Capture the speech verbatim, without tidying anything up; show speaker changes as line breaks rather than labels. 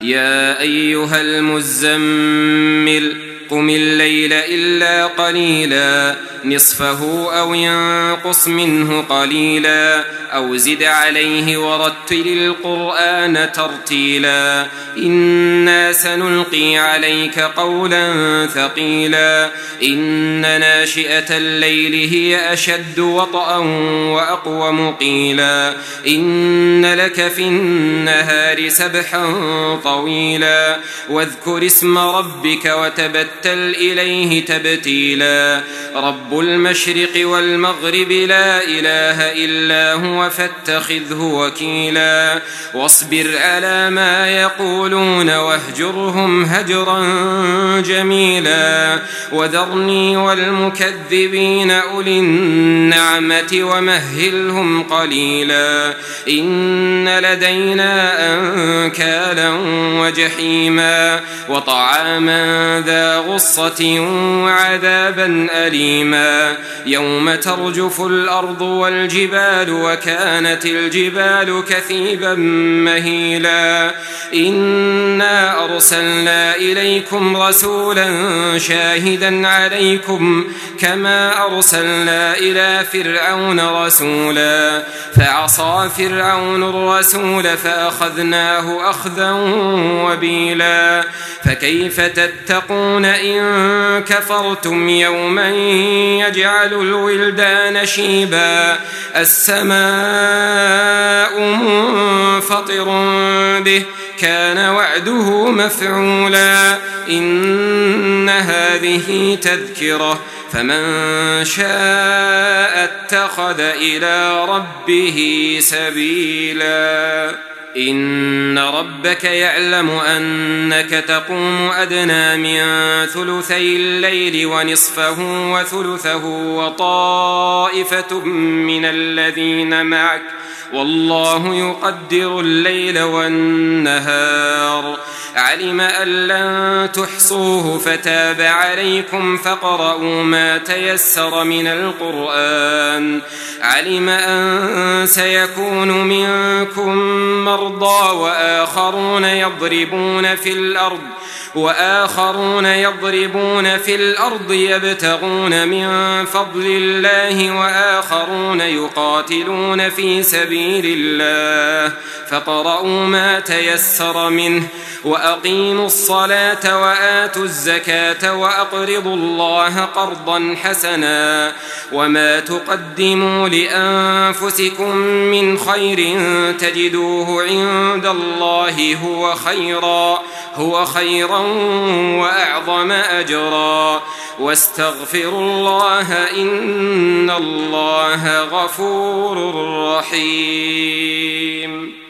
يا أيها المزمل قم الليل إلا قليلا نصفه أو ينقص منه قليلا أو زد عليه ورتل القرآن ترتيلا إنا سنلقي عليك قولا ثقيلا إن ناشئة الليل هي أشد وطئا وأقوم قيلا إن لك في النهار سبحا طويلا واذكر اسم ربك وتبتل إليه تبتيلا رب المشرق والمغرب لا إله إلا هو فاتخذه وكيلا واصبر على ما يقولون واهجرهم هجرا جميلا وذرني والمكذبين أولي النعمة ومهلهم قليلا إن لدينا أنكالا وجحيما وطعاما ذا غصة وعذابا أليما يوم ترجف الأرض والجبال وكانت الجبال كثيبا مهيلا إنا أرسلنا إليكم رسولا شاهدا عليكم كما أرسلنا إلى فرعون رسولا فعصى فرعون الرسول فأخذناه أخذا وبيلا فكيف تتقون إن كفرتم يوما يجعل الولدان شيبا السماء منفطر به كان وعده مفعولا إن هذه تذكرة فمن شاء اتخذ إلى ربه سبيلا إن ربك يعلم أنك تقوم أدنى من ثلثي الليل ونصفه وثلثه وطائفة من الذين معك والله يقدر الليل والنهار علم أن لن تحصوه فتاب عليكم فاقرؤوا ما تيسر من القرآن علم أن سيكون منكم مرضى وآخرون يضربون في الأرض وآخرون يضربون في الأرض يبتغون من فضل الله وآخرون يقاتلون في سبيل الله فاقرؤوا ما تيسر منه وأقيموا الصلاة وآتوا الزكاة وأقرضوا الله قرضا حسنا وما تقدموا لأنفسكم من خير تجدوه عند الله هو خيرا هو خيرا وأعظم أجرا واستغفروا الله إن الله غفور رحيم.